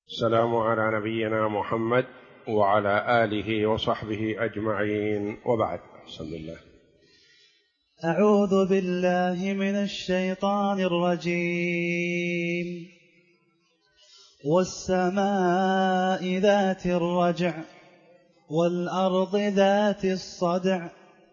السلام على نبينا محمد وعلى آله وصحبه أجمعين، وبعد. بسم الله. أعوذ بالله من الشيطان الرجيم. والسماء ذات الرجع والأرض ذات الصدع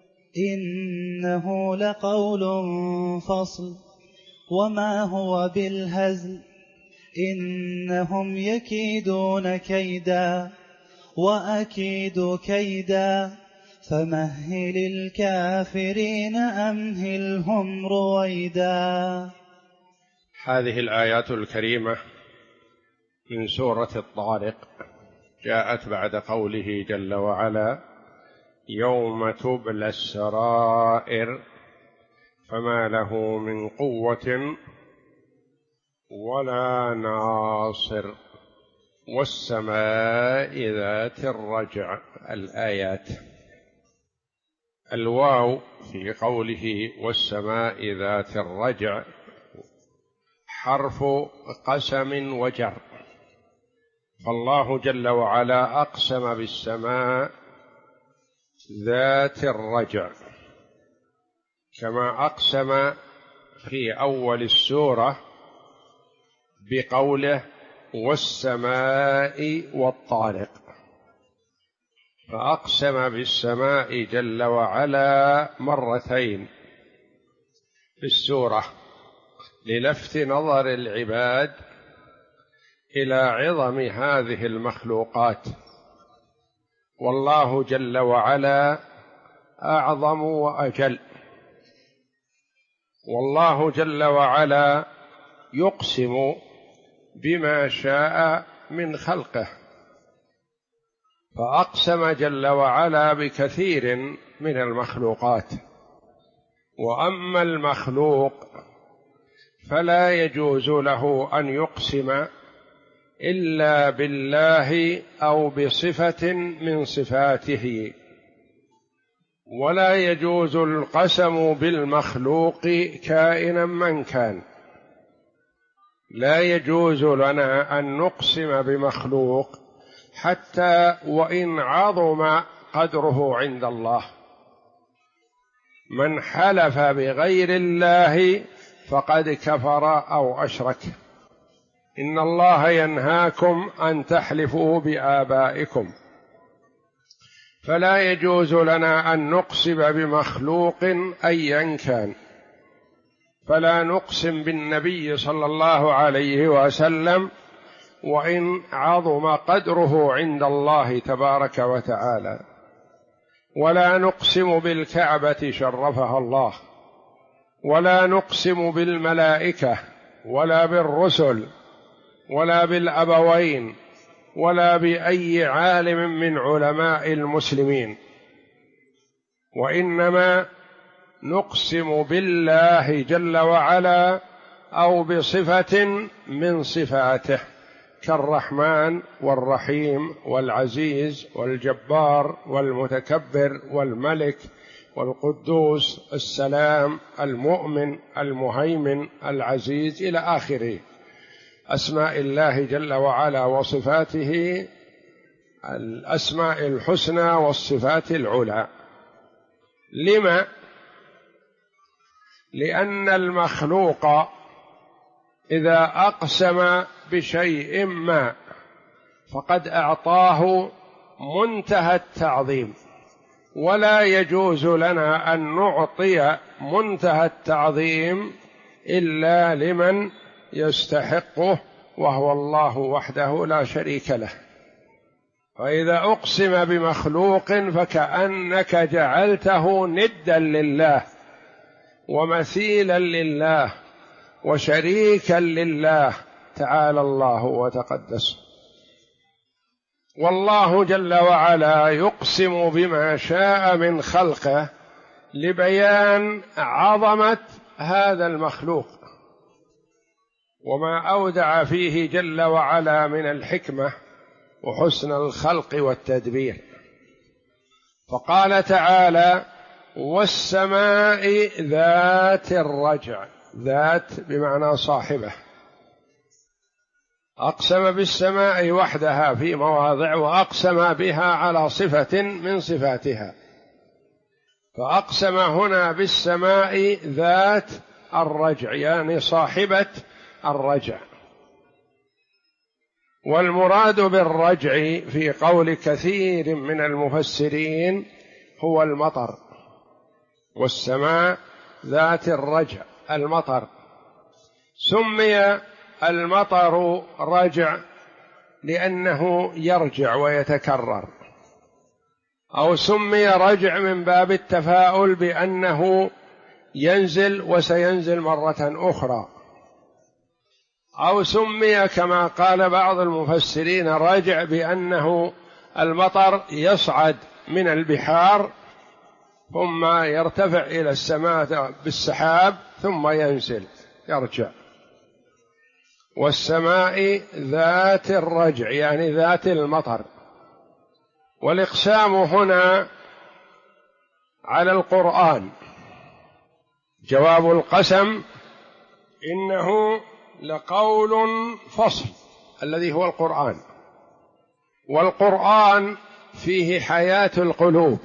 إنه لقول فصل وما هو بالهزل إنهم يكيدون كيدا وأكيد كيدا فمهل الكافرين أمهلهم رويدا. هذه الآيات الكريمة من سورة الطارق جاءت بعد قوله جل وعلا: يوم تبلى السرائر فما له من قوة ولا ناصر والسماء ذات الرجع. الآيات. الواو في قوله والسماء ذات الرجع حرف قسم وجر، فالله جل وعلا أقسم بالسماء ذات الرجع كما أقسم في أول السورة بقوله والسماء والطارق، فأقسم بالسماء جل وعلا مرتين في السورة للفت نظر العباد إلى عظم هذه المخلوقات، والله جل وعلا أعظم وأجل. والله جل وعلا يقسم بما شاء من خلقه، فأقسم جل وعلا بكثير من المخلوقات، وأما المخلوق فلا يجوز له أن يقسم إلا بالله أو بصفة من صفاته، ولا يجوز القسم بالمخلوق كائنا من كان. لا يجوز لنا أن نقسم بمخلوق حتى وإن عظم قدره عند الله. من حلف بغير الله فقد كفر أو أشرك. إن الله ينهاكم أن تحلفوا بآبائكم، فلا يجوز لنا أن نقسم بمخلوق أيا كان. فلا نقسم بالنبي صلى الله عليه وسلم وإن عظم قدره عند الله تبارك وتعالى، ولا نقسم بالكعبة شرفها الله، ولا نقسم بالملائكة ولا بالرسل ولا بالأبوين ولا بأي عالم من علماء المسلمين، وإنما نقسم بالله جل وعلا أو بصفة من صفاته كالرحمن والرحيم والعزيز والجبار والمتكبر والملك والقدوس السلام المؤمن المهيمن العزيز إلى آخره أسماء الله جل وعلا وصفاته، الأسماء الحسنى والصفات العلى. لما؟ لأن المخلوق إذا أقسم بشيء ما فقد أعطاه منتهى التعظيم، ولا يجوز لنا أن نعطي منتهى التعظيم إلا لمن يستحقه، وهو الله وحده لا شريك له. فإذا أقسم بمخلوق فكأنك جعلته ندا لله ومثيلا لله وشريكا لله تعالى الله وتقدس. والله جل وعلا يقسم بما شاء من خلقه لبيان عظمة هذا المخلوق وما أودع فيه جل وعلا من الحكمة وحسن الخلق والتدبير. فقال تعالى: والسماء ذات الرجع. ذات بمعنى صاحبة، أقسم بالسماء وحدها في مواضع، وأقسم بها على صفة من صفاتها. فأقسم هنا بالسماء ذات الرجع، يعني صاحبة الرجع. والمراد بالرجع في قول كثير من المفسرين هو المطر، والسماء ذات الرجع المطر. سمي المطر رجع لأنه يرجع ويتكرر، أو سمي رجع من باب التفاؤل بأنه ينزل وسينزل مرة أخرى، أو سمي كما قال بعض المفسرين رجع بأنه المطر يصعد من البحار ثم يرتفع إلى السماء بالسحاب ثم ينزل يرجع. والسماء ذات الرجع يعني ذات المطر. والإقسام هنا على القرآن. جواب القسم إنه لقول فصل الذي هو القرآن، والقرآن فيه حياة القلوب،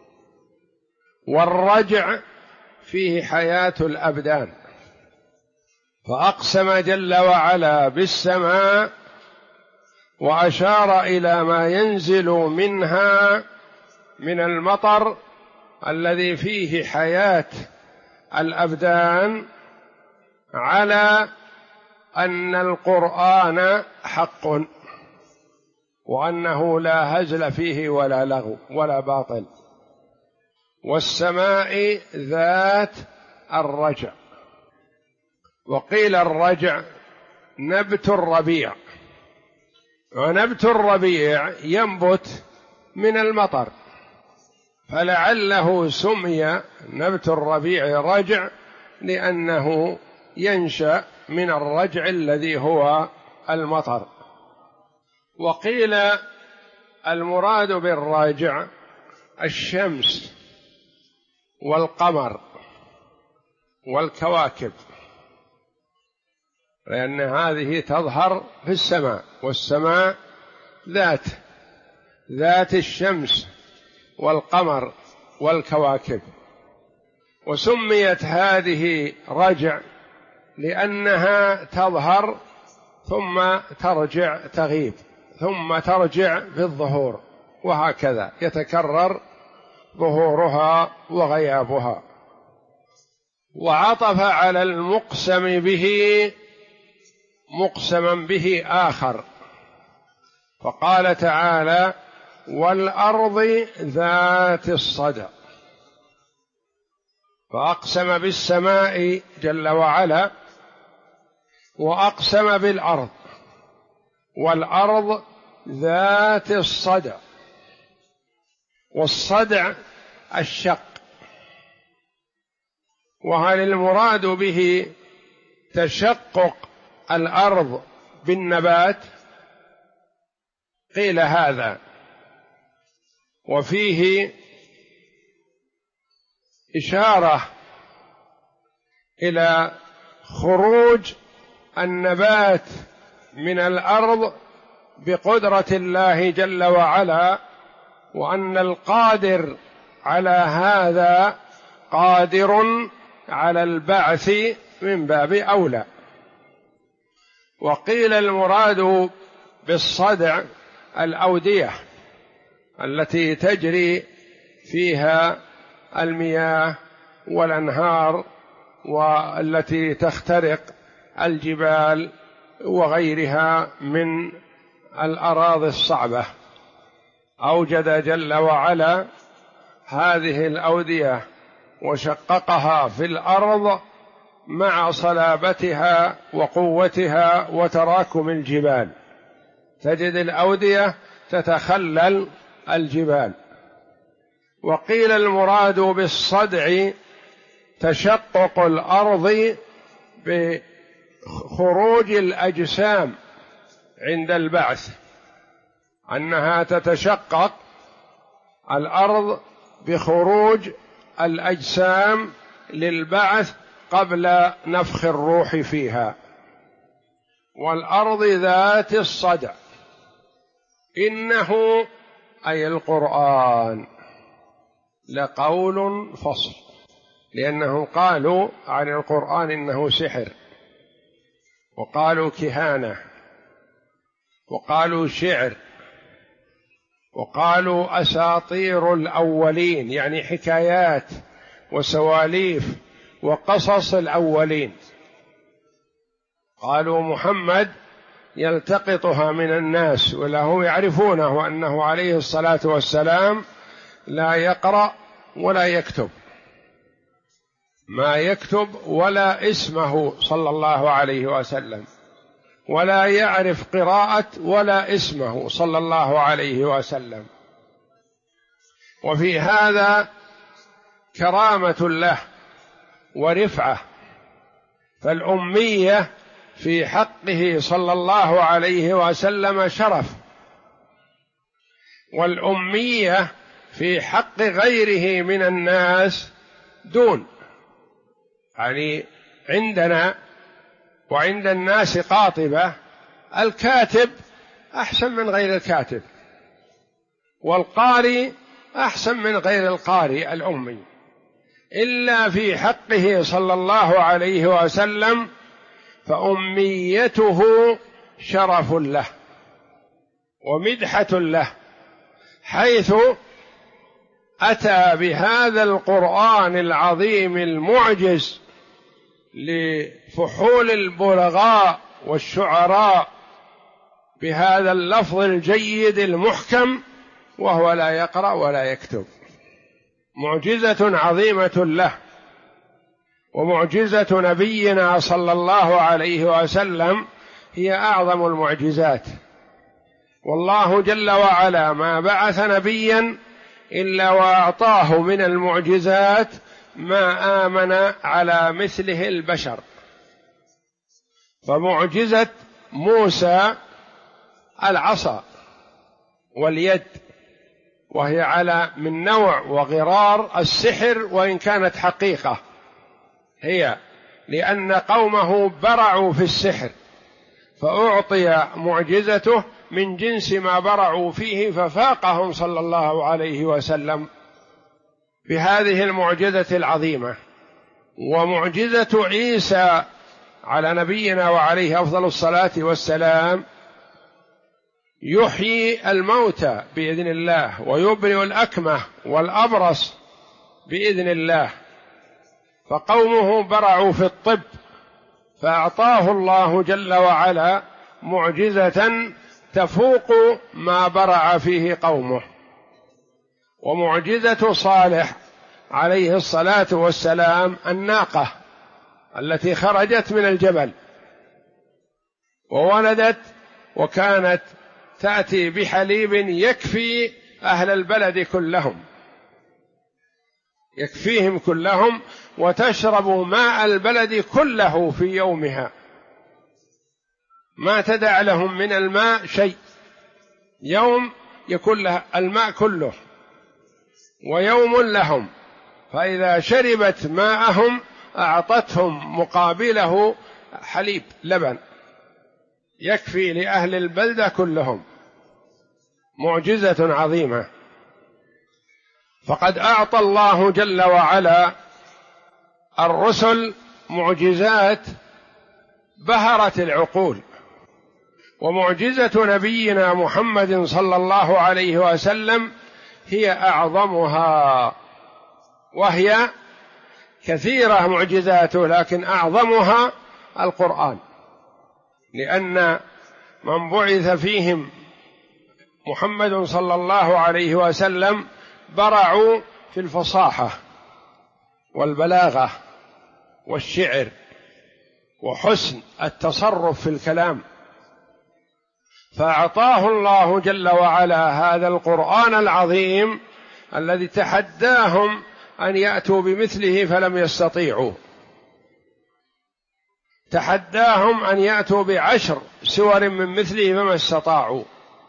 والرجع فيه حياة الأبدان. فأقسم جل وعلا بالسماء وأشار إلى ما ينزل منها من المطر الذي فيه حياة الأبدان، على أن القرآن حق، وأنه لا هزل فيه ولا لغو ولا باطل. والسماء ذات الرجع. وقيل الرجع نبت الربيع، ونبت الربيع ينبت من المطر، فلعله سمي نبت الربيع رجع لأنه ينشأ من الرجع الذي هو المطر. وقيل المراد بالرجع الشمس والقمر والكواكب، لأن هذه تظهر في السماء، والسماء ذات الشمس والقمر والكواكب. وسميت هذه رجع لأنها تظهر ثم ترجع تغيب ثم ترجع في الظهور، وهكذا يتكرر ظهورها وغيابها. وعطف على المقسم به مقسما به آخر، فقال تعالى: والأرض ذات الصدع. فأقسم بالسماء جل وعلا، وأقسم بالأرض، والأرض ذات الصدع. والصدع الشق. وهل المراد به تشقق الأرض بالنبات؟ قيل هذا، وفيه إشارة إلى خروج النبات من الأرض بقدرة الله جل وعلا، وأن القادر على هذا قادر على البعث من باب أولى. وقيل المراد بالصدع الأودية التي تجري فيها المياه والأنهار، والتي تخترق الجبال وغيرها من الأراضي الصعبة. أوجد جل وعلا هذه الأودية وشققها في الأرض مع صلابتها وقوتها وتراكم الجبال، تجد الأودية تتخلل الجبال. وقيل المراد بالصدع تشقق الأرض بخروج الأجسام عند البعث، أنها تتشقق الأرض بخروج الأجسام للبعث قبل نفخ الروح فيها. والأرض ذات الصدع إنه أي القرآن لقول فصل، لأنهم قالوا عن القرآن إنه سحر، وقالوا كهانة، وقالوا شعر، وقالوا أساطير الأولين، يعني حكايات وسواليف وقصص الأولين. قالوا محمد يلتقطها من الناس، وله يعرفونه أنه عليه الصلاة والسلام لا يقرأ ولا يكتب، ما يكتب ولا اسمه صلى الله عليه وسلم، ولا يعرف قراءة ولا اسمه صلى الله عليه وسلم. وفي هذا كرامة له ورفعة، فالأمية في حقه صلى الله عليه وسلم شرف، والأمية في حق غيره من الناس دون. يعني عندنا وعند الناس قاطبة، الكاتب أحسن من غير الكاتب، والقارئ أحسن من غير القارئ الأمي، إلا في حقه صلى الله عليه وسلم فأميته شرف له ومدحة له، حيث أتى بهذا القرآن العظيم المعجز لفحول البلغاء والشعراء بهذا اللفظ الجيد المحكم، وهو لا يقرأ ولا يكتب. معجزة عظيمة له، ومعجزة نبينا صلى الله عليه وسلم هي أعظم المعجزات. والله جل وعلا ما بعث نبيا إلا وأعطاه من المعجزات ما آمن على مثله البشر. فمعجزة موسى العصا واليد، وهي على من نوع وغرار السحر، وإن كانت حقيقة هي، لأن قومه برعوا في السحر فأعطي معجزته من جنس ما برعوا فيه، ففاقهم صلى الله عليه وسلم بهذه المعجزة العظيمة. ومعجزة عيسى على نبينا وعليه أفضل الصلاة والسلام يحيي الموتى بإذن الله، ويبرئ الأكمه والأبرص بإذن الله. فقومه برعوا في الطب، فأعطاه الله جل وعلا معجزة تفوق ما برع فيه قومه. ومعجزة صالح عليه الصلاة والسلام الناقة التي خرجت من الجبل وولدت، وكانت تأتي بحليب يكفي أهل البلد كلهم، يكفيهم كلهم، وتشرب ماء البلد كله في يومها، ما تدع لهم من الماء شيء، يوم يكون لها الماء كله ويوم لهم، فإذا شربت ماءهم أعطتهم مقابله حليب لبن يكفي لأهل البلدة كلهم. معجزة عظيمة. فقد أعطى الله جل وعلا الرسل معجزات بهرت العقول، ومعجزة نبينا محمد صلى الله عليه وسلم هي أعظمها، وهي كثيرة معجزاته، لكن أعظمها القرآن، لأن من بعث فيهم محمد صلى الله عليه وسلم برعوا في الفصاحة والبلاغة والشعر وحسن التصرف في الكلام، فأعطاه الله جل وعلا هذا القرآن العظيم الذي تحداهم أن يأتوا بمثله فلم يستطيعوا، تحداهم أن يأتوا ب10 سور من مثله فما استطاعوا،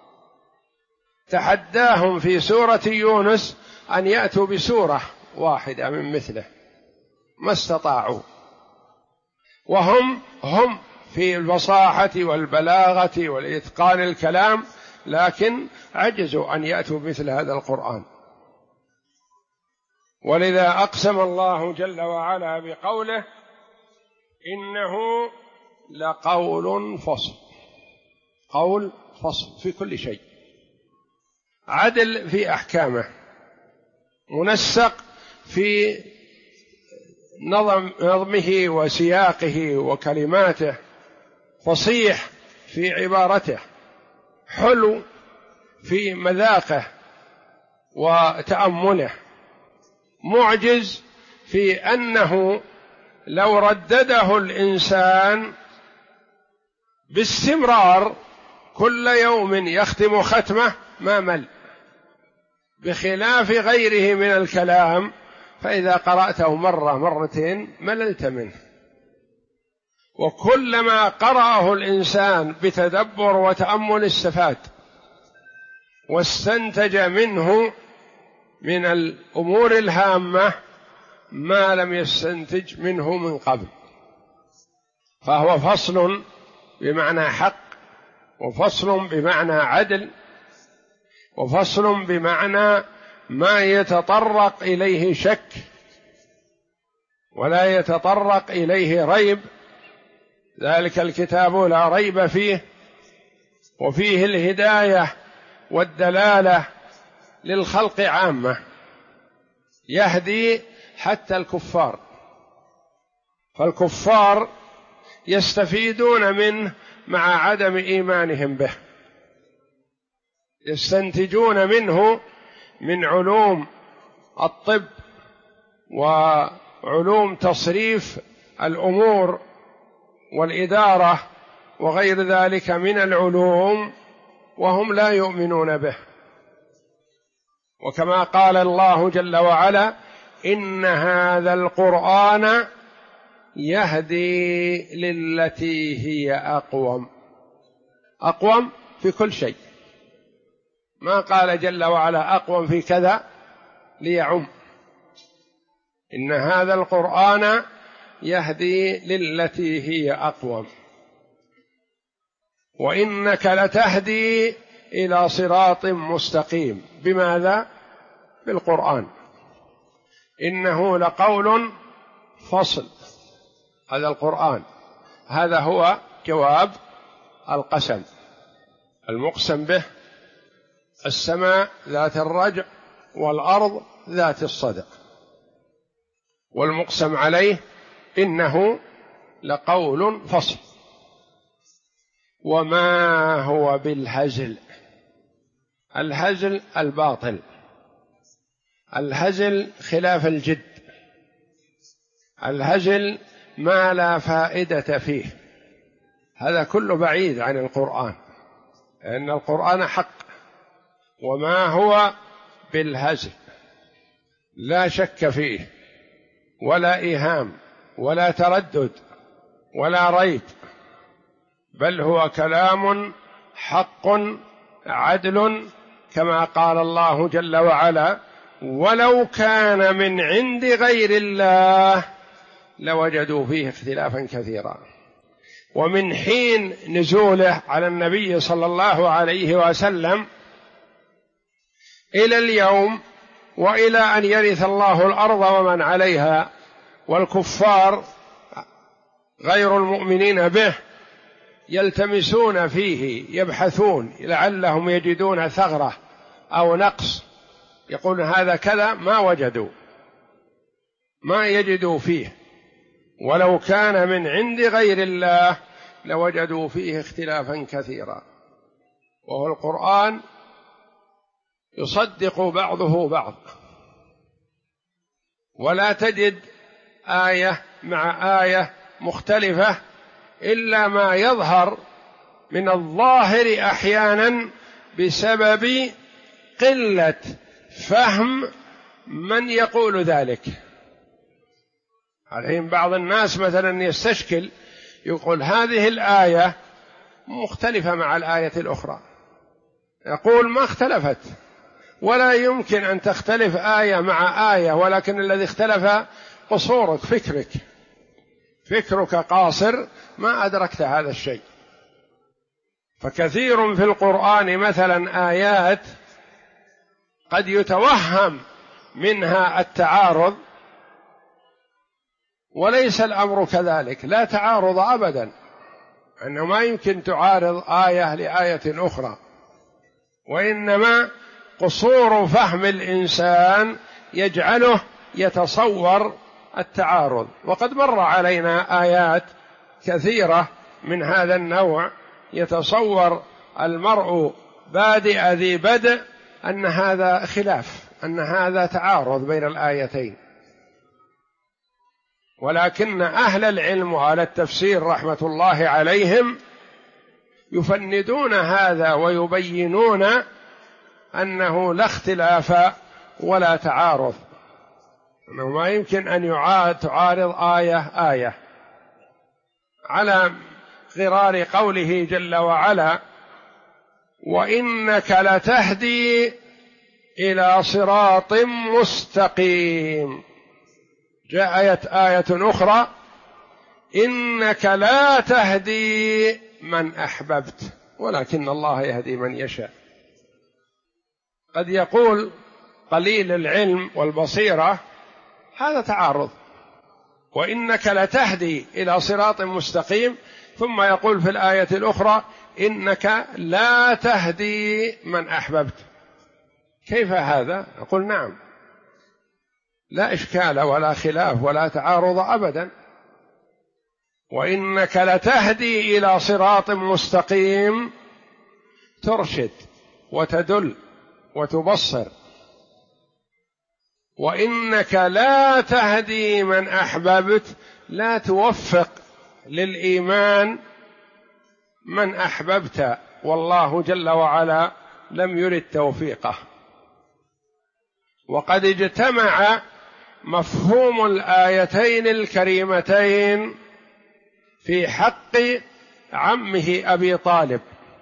تحداهم في سورة يونس أن يأتوا بسورة واحدة من مثله ما استطاعوا، وهم في الفصاحة والبلاغة والإتقان الكلام، لكن عجزوا أن يأتوا مثل هذا القرآن. ولذا أقسم الله جل وعلا بقوله: إنه لقول فصل. قول فصل في كل شيء، عدل في أحكامه، منسق في نظمه وسياقه وكلماته، فصيح في عبارته، حلو في مذاقه وتأمله، معجز في أنه لو ردده الإنسان باستمرار كل يوم يختم ختمة ما مل، بخلاف غيره من الكلام فإذا قرأته مرة مرتين مللت منه. وكلما قرأه الإنسان بتدبر وتأمل استفاد واستنتج منه من الأمور الهامة ما لم يستنتج منه من قبل. فهو فصل بمعنى حق، وفصل بمعنى عدل، وفصل بمعنى ما يتطرق إليه شك ولا يتطرق إليه ريب. ذلك الكتاب لا ريب فيه، وفيه الهداية والدلالة للخلق عامة، يهدي حتى الكفار، فالكفار يستفيدون منه مع عدم إيمانهم به، يستنتجون منه من علوم الطب وعلوم تصريف الأمور والإدارة وغير ذلك من العلوم وهم لا يؤمنون به. وكما قال الله جل وعلا: إن هذا القرآن يهدي للتي هي أقوم. أقوم في كل شيء، ما قال جل وعلا أقوم في كذا ليعم. إن هذا القرآن يهدي للتي هي أقوم وإنك لتهدي إلى صراط مستقيم. بماذا؟ بالقرآن. إنه لقول فصل، هذا القرآن، هذا هو جواب القسم. المقسم به السماء ذات الرجع والأرض ذات الصدع، والمقسم عليه إنه لقول فصل. وما هو بالهزل. الهزل الباطل، الهزل خلاف الجد، الهزل ما لا فائدة فيه، هذا كله بعيد عن القرآن، لأن القرآن حق. وما هو بالهزل لا شك فيه ولا إيهام ولا تردد ولا ريب، بل هو كلام حق عدل، كما قال الله جل وعلا: ولو كان من عند غير الله لوجدوا فيه اختلافا كثيرا. ومن حين نزوله على النبي صلى الله عليه وسلم إلى اليوم وإلى أن يرث الله الأرض ومن عليها، والكفار غير المؤمنين به يلتمسون فيه، يبحثون لعلهم يجدون ثغرة أو نقص، يقول هذا كذا، ما وجدوا، ما يجدوا فيه. ولو كان من عند غير الله لوجدوا فيه اختلافا كثيرا. وهو القرآن يصدق بعضه بعض، ولا تجد آية مع آية مختلفة إلا ما يظهر من الظاهر أحيانا بسبب قلة فهم من يقول ذلك. الحين بعض الناس مثلا يستشكل، يقول هذه الآية مختلفة مع الآية الأخرى، يقول ما اختلفت، ولا يمكن أن تختلف آية مع آية، ولكن الذي اختلف قصورك، فكرك، فكرك قاصر ما أدركت هذا الشيء. فكثير في القرآن مثلا آيات قد يتوهم منها التعارض، وليس الأمر كذلك، لا تعارض أبدا، أنه ما يمكن تعارض آية لآية أخرى، وإنما قصور فهم الإنسان يجعله يتصور التعارض. وقد مر علينا آيات كثيرة من هذا النوع يتصور المرء بادئ ذي بدء أن هذا خلاف، أن هذا تعارض بين الآيتين. ولكن أهل العلم وأهل التفسير رحمة الله عليهم يفندون هذا ويبينون أنه لا اختلاف ولا تعارض، أنه ما يمكن أن تعارض آية على غرار قوله جل وعلا: وإنك لتهدي إلى صراط مستقيم. جاءت آية أخرى: إنك لا تهدي من أحببت ولكن الله يهدي من يشاء. قد يقول قليل العلم والبصيرة هذا تعارض، وإنك لتهدي إلى صراط مستقيم، ثم يقول في الآية الأخرى: إنك لا تهدي من أحببت. كيف هذا؟ أقول نعم، لا إشكال ولا خلاف ولا تعارض أبدا. وإنك لتهدي إلى صراط مستقيم ترشد وتدل وتبصر، وإنك لا تهدي من أحببت لا توفق للإيمان من أحببت، والله جل وعلا لم يرد توفيقه. وقد اجتمع مفهوم الآيتين الكريمتين في حق عمه أبي طالب،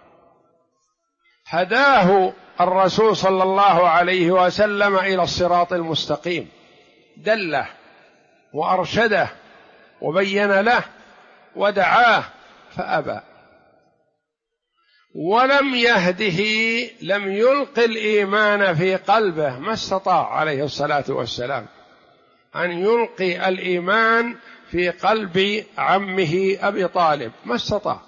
هداه الرسول صلى الله عليه وسلم إلى الصراط المستقيم، دله وأرشده وبين له ودعاه فأبى، ولم يهده، لم يلق الإيمان في قلبه، ما استطاع عليه الصلاة والسلام أن يلقي الإيمان في قلب عمه أبي طالب، ما استطاع.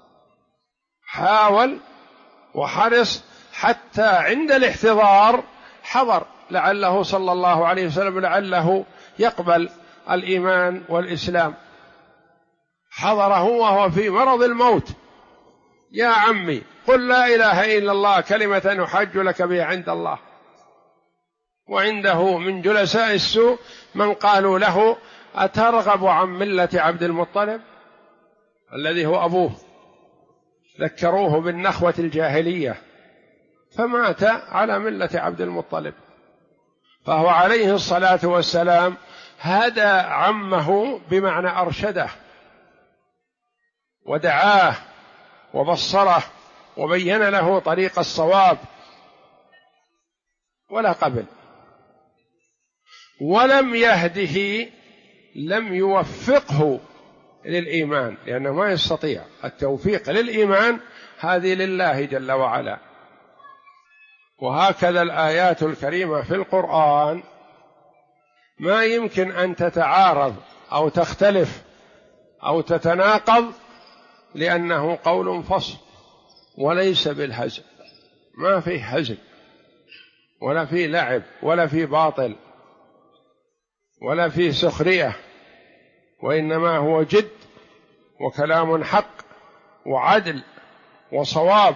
حاول وحرص حتى عند الاحتضار حضر لعله صلى الله عليه وسلم لعله يقبل الإيمان والإسلام، حضره وهو في مرض الموت: يا عمي قل لا إله إلا الله كلمة أحج لك بها عند الله. وعنده من جلساء السوء من قالوا له: أترغب عن ملة عبد المطلب الذي هو أبوه؟ ذكروه بالنخوة الجاهلية فمات على ملة عبد المطلب. فهو عليه الصلاة والسلام هدى عمه بمعنى أرشده ودعاه وبصره وبين له طريق الصواب، ولا قبل. ولم يهده، لم يوفقه للإيمان، لأنه ما يستطيع. التوفيق للإيمان هذه لله جل وعلا. وهكذا الآيات الكريمة في القرآن ما يمكن أن تتعارض أو تختلف أو تتناقض، لأنه قول فصل وليس بالهزل، ما فيه هزل ولا فيه لعب ولا فيه باطل ولا فيه سخرية، وإنما هو جد وكلام حق وعدل وصواب.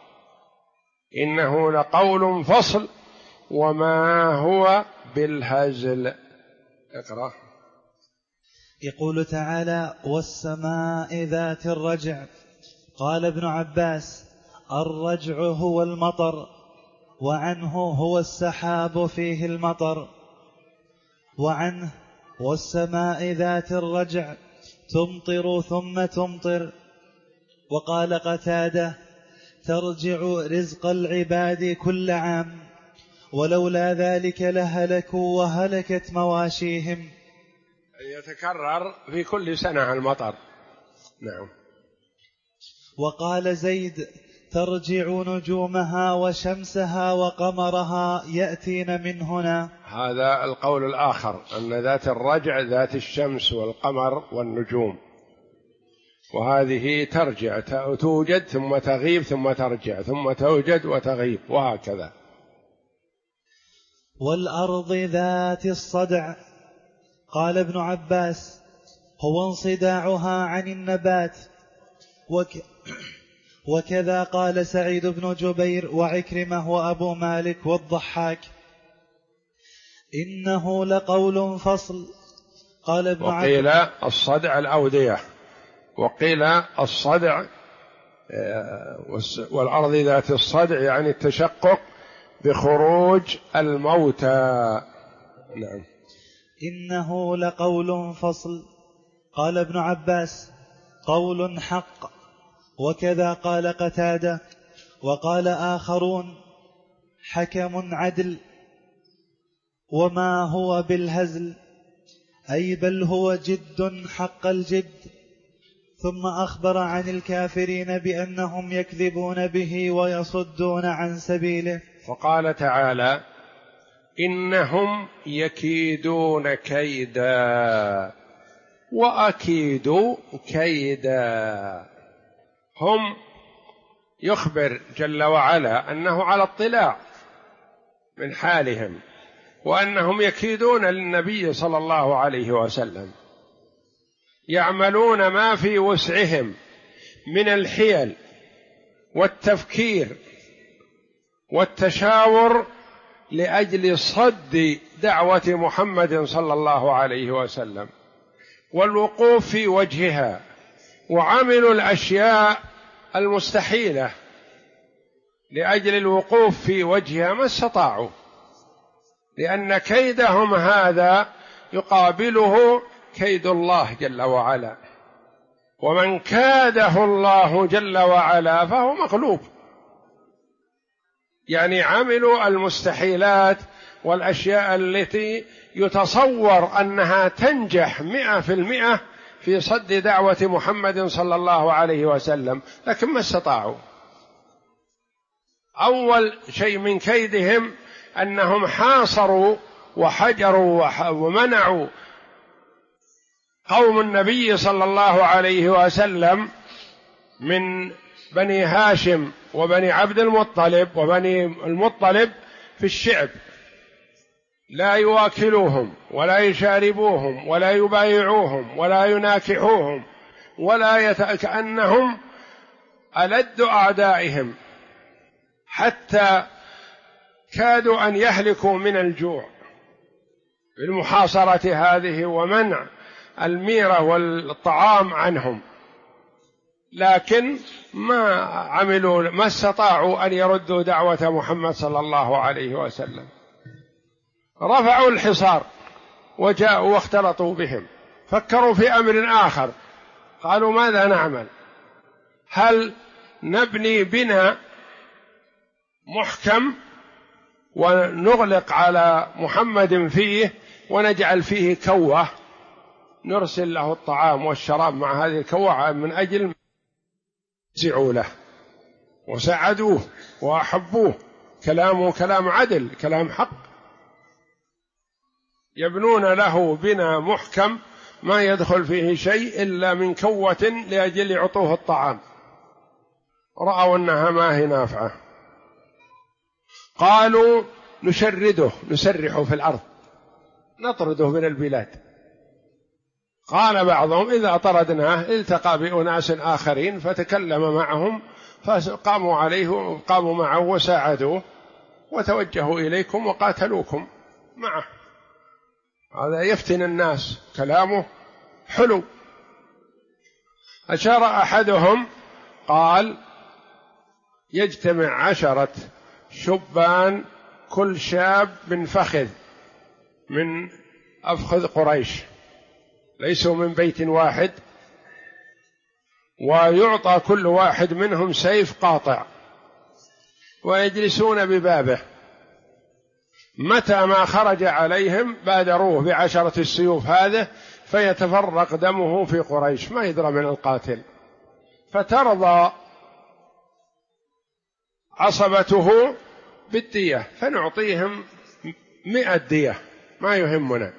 إنه لقول فصل وما هو بالهزل. اقرأ. يقول تعالى: والسماء ذات الرجع. قال ابن عباس: الرجع هو المطر، وعنه هو السحاب فيه المطر، وعنه والسماء ذات الرجع تمطر ثم تمطر. وقال قتادة: ترجع رزق العباد كل عام، ولولا ذلك لهلكوا وهلكت مواشيهم. يتكرر في كل سنة المطر. نعم. وقال زيد: ترجع نجومها وشمسها وقمرها يأتين من هنا. هذا القول الآخر، أن ذات الرجع ذات الشمس والقمر والنجوم، وهذه ترجع توجد ثم تغيب ثم ترجع ثم توجد وتغيب وهكذا. والأرض ذات الصدع. قال ابن عباس: هو انصداعها عن النبات. وكذا قال سعيد بن جبير وعكرمة وأبو مالك والضحاك: إنه لقول فصل. قال ابن عباس: وقيل الصدع الأودية، وقيل الصدع والأرض ذات الصدع يعني التشقق بخروج الموتى. نعم. إنه لقول فصل. قال ابن عباس: قول حق. وكذا قال قتادة. وقال آخرون: حكم عدل، وما هو بالهزل، أي بل هو جد حق الجد. ثم أخبر عن الكافرين بأنهم يكذبون به ويصدون عن سبيله. وقال تعالى: إنهم يكيدون كيدا وأكيد كيدا. هم يخبر جل وعلا أنه على اطلاع من حالهم، وأنهم يكيدون للنبي صلى الله عليه وسلم، يعملون ما في وسعهم من الحيل والتفكير والتشاور لأجل صد دعوة محمد صلى الله عليه وسلم والوقوف في وجهها، وعملوا الأشياء المستحيلة لأجل الوقوف في وجهها ما استطاعوا، لأن كيدهم هذا يقابله كيد الله جل وعلا، ومن كاده الله جل وعلا فهو مغلوب. يعني عملوا المستحيلات والأشياء التي يتصور أنها تنجح 100% في صد دعوة محمد صلى الله عليه وسلم، لكن ما استطاعوا. أول شيء من كيدهم أنهم حاصروا وحجروا ومنعوا قوم النبي صلى الله عليه وسلم من بني هاشم وبني عبد المطلب وبني المطلب في الشعب، لا يواكلوهم ولا يشاربوهم ولا يبايعوهم ولا يناكحوهم كأنهم ألد أعدائهم، حتى كادوا أن يهلكوا من الجوع بالمحاصرة هذه ومنع الميرة والطعام عنهم، لكن ما استطاعوا أن يردوا دعوة محمد صلى الله عليه وسلم. رفعوا الحصار وجاءوا واختلطوا بهم، فكروا في أمر آخر، قالوا: ماذا نعمل؟ هل نبني بنا محكم ونغلق على محمد فيه ونجعل فيه كوة، نرسل له الطعام والشراب مع هذه الكوة من أجل يزعوا له وساعدوه وأحبوه، كلامه كلام عدل كلام حق، يبنون له بنا محكم ما يدخل فيه شيء إلا من كوة لأجل يعطوه الطعام، رأوا أنها ما هي نافعة، قالوا: نشرده، نسرحه في الأرض، نطرده من البلاد. قال بعضهم: إذا طردناه التقى بأناس آخرين فتكلم معهم قاموا معه وساعدوه وتوجهوا إليكم وقاتلوكم معه. هذا يفتن الناس، كلامه حلو. أشار أحدهم قال: يجتمع 10 شبان كل شاب من فخذ من أفخذ قريش، ليسوا من بيت واحد، ويعطى كل واحد منهم سيف قاطع، ويجلسون ببابه، متى ما خرج عليهم بادروه ب10 السيوف هذه فيتفرق دمه في قريش، ما يدرى من القاتل، فترضى عصبته بالدية، فنعطيهم 100 دية، ما يهمنا،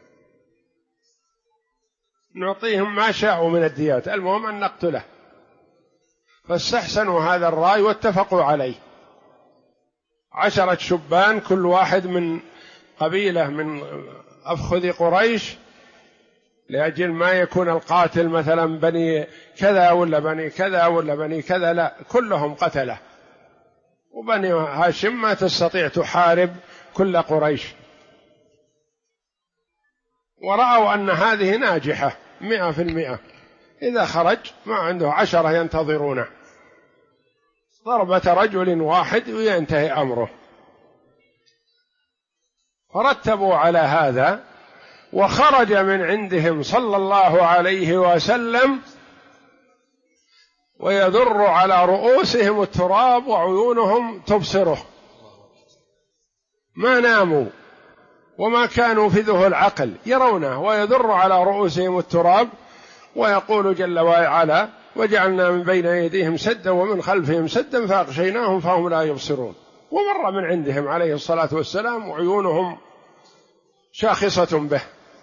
نعطيهم ما شاءوا من الديات، المهم أن نقتله. فاستحسنوا هذا الرأي واتفقوا عليه. 10 شبان كل واحد من قبيلة من أفخذ قريش، لأجل ما يكون القاتل مثلا بني كذا ولا بني كذا ولا بني كذا، لا، كلهم قتله، وبني هاشم ما تستطيع تحارب كل قريش. ورأوا أن هذه ناجحة 100%، إذا خرج ما عنده 10 ينتظرونه، ضربة رجل واحد وينتهي أمره. فرتبوا على هذا، وخرج من عندهم صلى الله عليه وسلم ويذر على رؤوسهم التراب وعيونهم تبصره، ما ناموا وما كانوا في ذهول العقل، يرونه ويذر على رؤوسهم التراب، ويقول جل وعلا: وجعلنا من بين أيديهم سدا ومن خلفهم سدا فأغشيناهم فهم لا يبصرون. ومر من عندهم عليه الصلاة والسلام وعيونهم شاخصة به.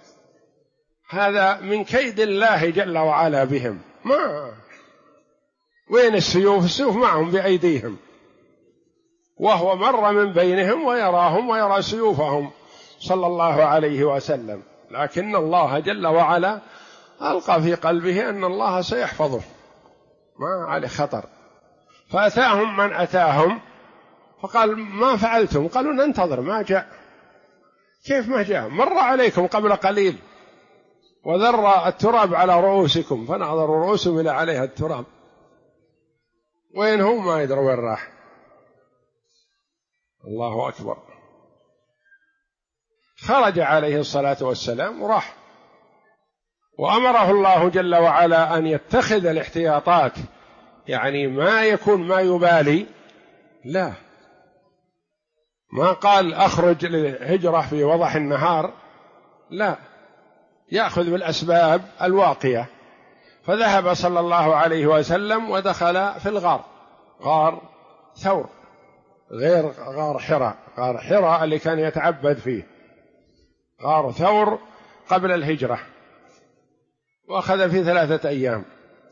هذا من كيد الله جل وعلا بهم. ما وين السيوف؟ السيوف معهم بأيديهم، وهو مر من بينهم ويراهم ويرى سيوفهم صلى الله عليه وسلم، لكن الله جل وعلا ألقى في قلبه أن الله سيحفظه، ما عليه خطر. فأتاهم من أتاهم فقال: ما فعلتم؟ قالوا: ننتظر، ما جاء. كيف ما جاء؟ مر عليكم قبل قليل وذر التراب على رؤوسكم، فنظروا رؤوسهم إلى عليها التراب، وين هم؟ ما يدروا وين راح. الله أكبر. خرج عليه الصلاة والسلام وراح، وأمره الله جل وعلا أن يتخذ الاحتياطات، يعني ما يكون ما يبالي، لا، ما قال أخرج للهجرة في وضح النهار، لا، يأخذ بالأسباب الواقية. فذهب صلى الله عليه وسلم ودخل في الغار، غار ثور، غير غار حراء. غار حراء اللي كان يتعبد فيه، غار ثور قبل الهجرة، وأخذ في 3 أيام.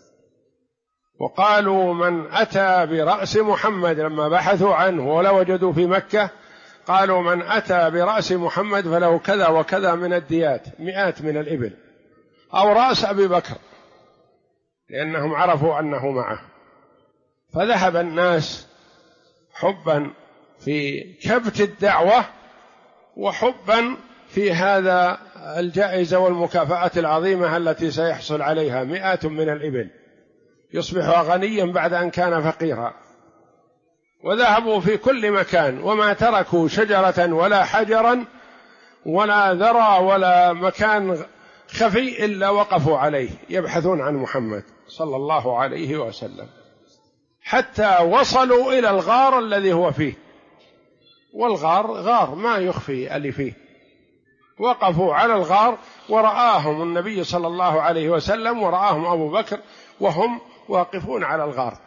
وقالوا: من أتى برأس محمد، لما بحثوا عنه ولا وجدوا في مكة، قالوا: من أتى برأس محمد فله كذا وكذا من الديات، 100 من الإبل، أو رأس أبي بكر، لأنهم عرفوا أنه معه. فذهب الناس حبا في كبت الدعوة، وحبا في هذا الجائزة والمكافأة العظيمة التي سيحصل عليها، 100 من الإبل، يصبح غنيا بعد أن كان فقيرا. وذهبوا في كل مكان، وما تركوا شجرة ولا حجرا ولا ذرى ولا مكان خفي إلا وقفوا عليه يبحثون عن محمد صلى الله عليه وسلم، حتى وصلوا إلى الغار الذي هو فيه. والغار غار ما يخفي اللي فيه. وقفوا على الغار ورآهم النبي صلى الله عليه وسلم ورآهم أبو بكر وهم واقفون على الغار.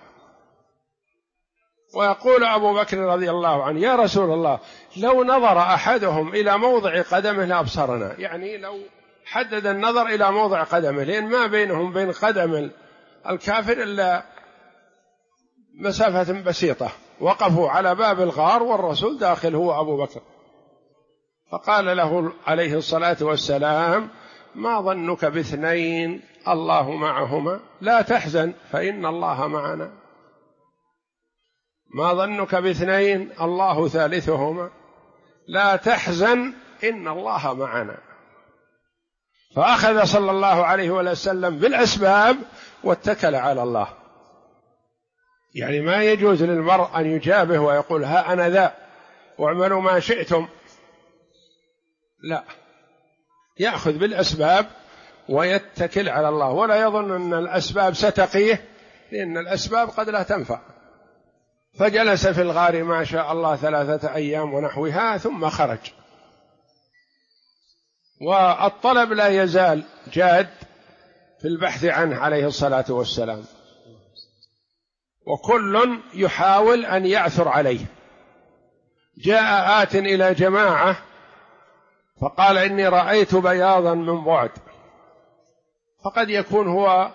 ويقول أبو بكر رضي الله عنه: يا رسول الله، لو نظر أحدهم إلى موضع قدمه لأبصرنا، يعني لو حدد النظر إلى موضع قدمه، لأن ما بينهم بين قدم الكافر إلا مسافة بسيطة. وقفوا على باب الغار والرسول داخل هو أبو بكر، فقال له عليه الصلاة والسلام: ما ظنك باثنين الله معهما لا تحزن فإن الله معنا. ما ظنك باثنين الله ثالثهما لا تحزن إن الله معنا. فأخذ صلى الله عليه وسلم بالأسباب واتكل على الله. يعني ما يجوز للمرء أن يجابه ويقول: ها أنا ذا واعملوا ما شئتم، لا، يأخذ بالأسباب ويتكل على الله، ولا يظن أن الأسباب ستقيه، لأن الأسباب قد لا تنفع. فجلس في الغار ما شاء الله 3 أيام ونحوها، ثم خرج. والطلب لا يزال جاد في البحث عنه عليه الصلاة والسلام، وكل يحاول أن يعثر عليه. جاء آت إلى جماعة فقال إني رأيت بياضا من بعد، فقد يكون هو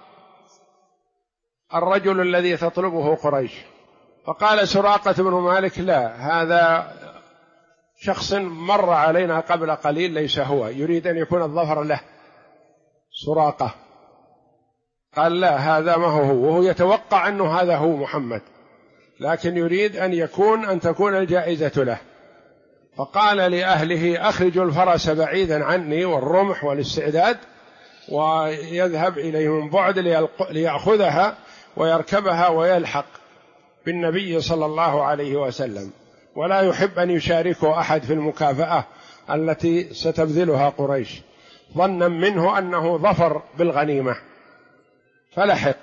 الرجل الذي تطلبه قريش. فقال سراقة بن مالك: لا، هذا شخص مر علينا قبل قليل، ليس هو، يريد أن يكون الظفر له. سراقة قال: لا، هذا ما هو، وهو يتوقع أنه هذا هو محمد، لكن يريد أن تكون الجائزة له. فقال لأهله: أخرجوا الفرس بعيدا عني والرمح والاستعداد، ويذهب إليه من بعد ليأخذها ويركبها ويلحق بالنبي صلى الله عليه وسلم، ولا يحب أن يشاركه أحد في المكافأة التي ستبذلها قريش، ظنا منه أنه ظفر بالغنيمة. فلحق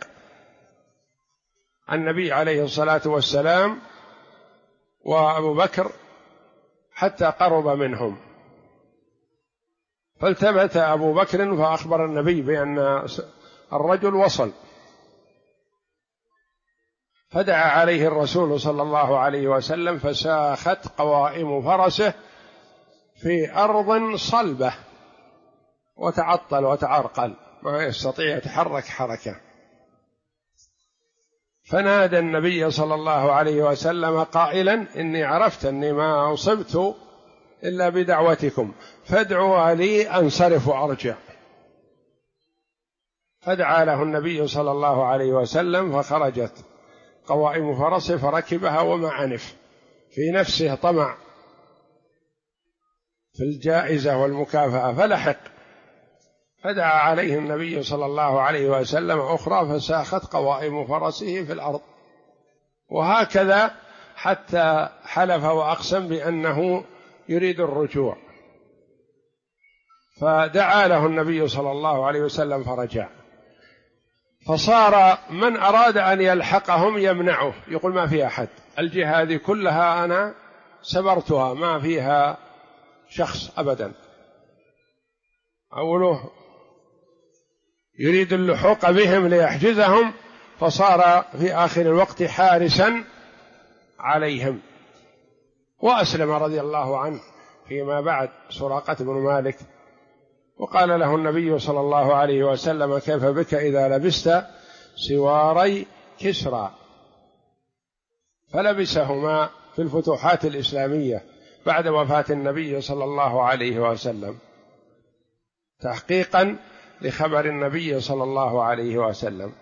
النبي عليه الصلاة والسلام وأبو بكر حتى قرب منهم، فالتفت أبو بكر فأخبر النبي بأن الرجل وصل، فدعا عليه الرسول صلى الله عليه وسلم، فساخت قوائم فرسه في أرض صلبة وتعطل وتعرقل، ما يستطيع يتحرك حركة. فنادى النبي صلى الله عليه وسلم قائلا: إني عرفت أني ما أصبت إلا بدعوتكم، فادعوا لي أنصرف وأرجع. فدعا له النبي صلى الله عليه وسلم، فخرجت قوائم فرسه فركبها وما عنف، في نفسه طمع في الجائزة والمكافأة، فلحق. فدعا عليه النبي صلى الله عليه وسلم أخرى، فساخت قوائم فرسه في الأرض. وهكذا حتى حلف وأقسم بأنه يريد الرجوع، فدعا له النبي صلى الله عليه وسلم فرجع. فصار من أراد أن يلحقهم يمنعه، يقول: ما في أحد، الجهة هذه كلها أنا سبرتها، ما فيها شخص أبدا. أوله يريد اللحوق بهم ليحجزهم، فصار في آخر الوقت حارسا عليهم. وأسلم رضي الله عنه فيما بعد سراقة بن مالك، وقال له النبي صلى الله عليه وسلم: كيف بك إذا لبست سواري كسرى؟ فلبسهما في الفتوحات الإسلامية بعد وفاة النبي صلى الله عليه وسلم، تحقيقا لخبر النبي صلى الله عليه وسلم.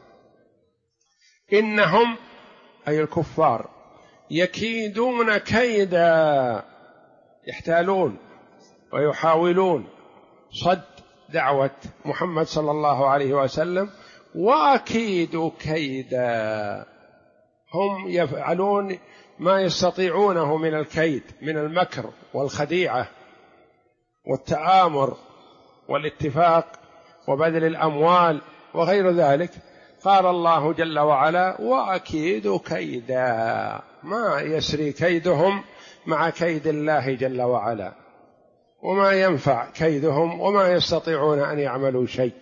إنهم أي الكفار يكيدون كيدا، يحتالون ويحاولون صد دعوة محمد صلى الله عليه وسلم، وأكيد كيدا، هم يفعلون ما يستطيعونه من الكيد، من المكر والخديعة والتآمر والاتفاق وبذل الأموال وغير ذلك. قال الله جل وعلا: وأكيد كيدا، ما يسري كيدهم مع كيد الله جل وعلا، وما ينفع كيدهم، وما يستطيعون أن يعملوا شيء.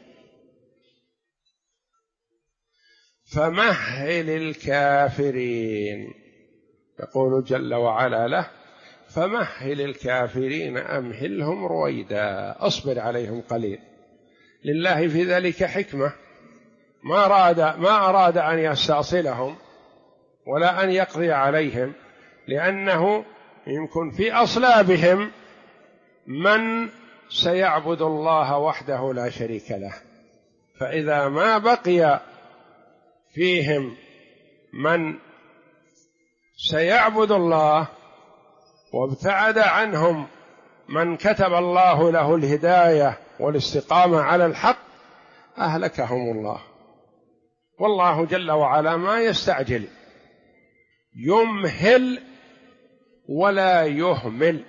فمهل الكافرين، يقول جل وعلا له: فمهل الكافرين أمهلهم رويدا، أصبر عليهم قليل. لله في ذلك حكمة، ما أراد أن يستأصلهم ولا أن يقضي عليهم، لأنه يمكن في أصلابهم من سيعبد الله وحده لا شريك له، فإذا ما بقي فيهم من سيعبد الله وابتعد عنهم من كتب الله له الهداية والاستقامة على الحق، أهلكهم الله. والله جل وعلا ما يستعجل، يمهل ولا يهمل.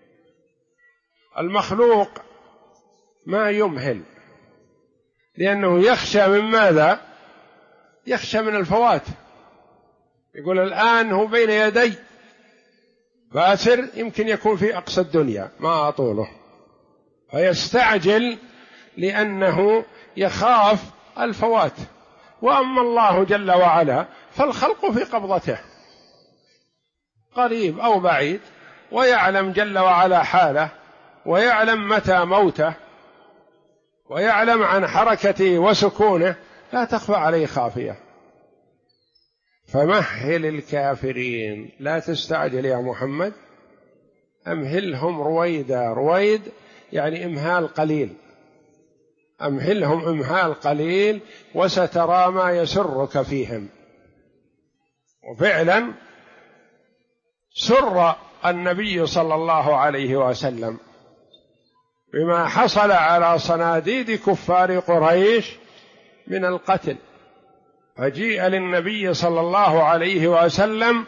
المخلوق ما يمهل، لأنه يخشى من ماذا؟ يخشى من الفوات. يقول: الآن هو بين يدي، باسر يمكن يكون في أقصى الدنيا ما أطوله، فيستعجل لأنه يخاف الفوات. وأما الله جل وعلا فالخلق في قبضته قريب أو بعيد، ويعلم جل وعلا حاله، ويعلم متى موته، ويعلم عن حركته وسكونه، لا تخفى عليه خافية. فمهل الكافرين، لا تستعجل يا محمد، أمهلهم رويدا. رويد يعني إمهال قليل، أمهلهم إمهال قليل وسترى ما يسرك فيهم. وفعلا سر النبي صلى الله عليه وسلم بما حصل على صناديد كفار قريش من القتل، فجيء للنبي صلى الله عليه وسلم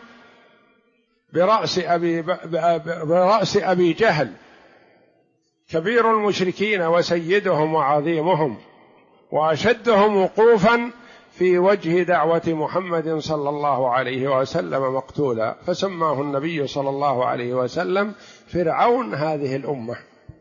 برأس أبي جهل كبير المشركين وسيدهم وعظيمهم وأشدهم وقوفا في وجه دعوة محمد صلى الله عليه وسلم مقتولا، فسماه النبي صلى الله عليه وسلم فرعون هذه الأمة.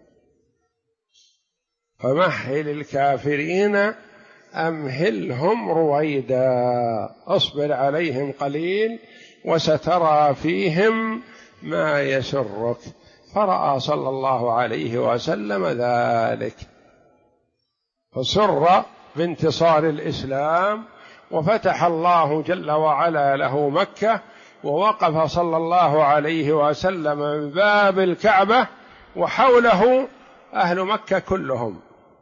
فمهل الكافرين أمهلهم رويدا، أصبر عليهم قليل وسترى فيهم ما يسرك. فرأى صلى الله عليه وسلم ذلك، فسر بانتصار الإسلام، وفتح الله جل وعلا له مكة، ووقف صلى الله عليه وسلم بباب الكعبة وحوله أهل مكة كلهم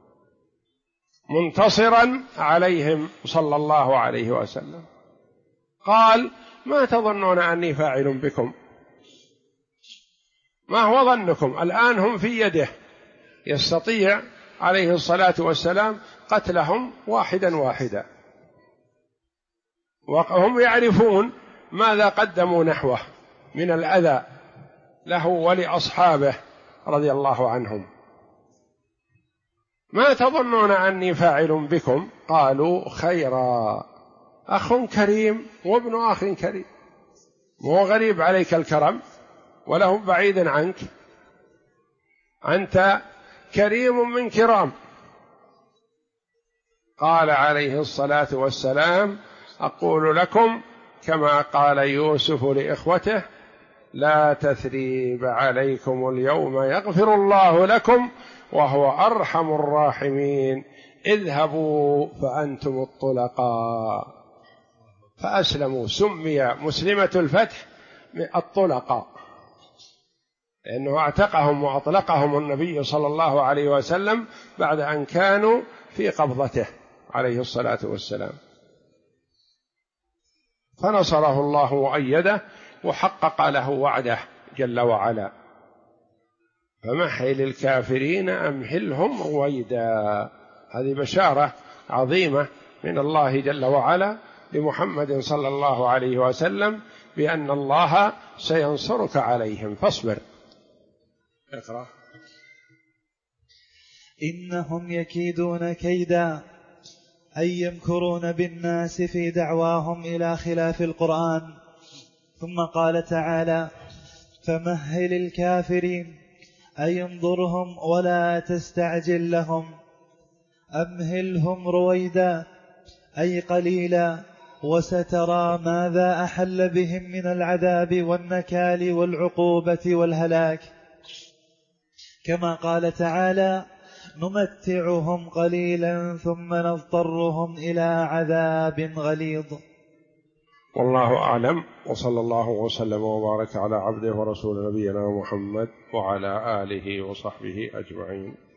منتصرا عليهم صلى الله عليه وسلم. قال: ما تظنون أني فاعل بكم؟ ما هو ظنكم؟ الآن هم في يده، يستطيع عليه الصلاة والسلام قتلهم واحدا واحدا، وهم يعرفون ماذا قدموا نحوه من الأذى له ولأصحابه رضي الله عنهم. ما تظنون أني فاعل بكم؟ قالوا: خيرا، أخ كريم وابن أخ كريم، مو غريب عليك الكرم وله بعيد عنك، أنت كريم من كرام. قال عليه الصلاة والسلام: أقول لكم كما قال يوسف لإخوته: لا تثريب عليكم اليوم يغفر الله لكم وهو أرحم الراحمين، اذهبوا فأنتم الطلقاء. فأسلموا، سمي مسلمة الفتح الطلقاء، لأنه اعتقهم وأطلقهم النبي صلى الله عليه وسلم بعد أن كانوا في قبضته عليه الصلاة والسلام. فنصره الله وأيده وحقق له وعده جل وعلا. فمهل الكافرين أمهلهم رويدا. هذه بشارة عظيمة من الله جل وعلا لمحمد صلى الله عليه وسلم بأن الله سينصرك عليهم، فاصبر. اقرأ. إنهم يكيدون كيدا، أي يمكرون بالناس في دعواهم إلى خلاف القرآن. ثم قال تعالى: فمهل الكافرين، أي انظرهم ولا تستعجل لهم، أمهلهم رويدا، أي قليلا، وسترى ماذا أحل بهم من العذاب والنكال والعقوبة والهلاك. كما قال تعالى: نمتعهم قليلا ثم نضطرهم إلى عذاب غليظ. والله أعلم، وصلى الله وسلم وبارك على عبده ورسول نبينا محمد وعلى آله وصحبه أجمعين.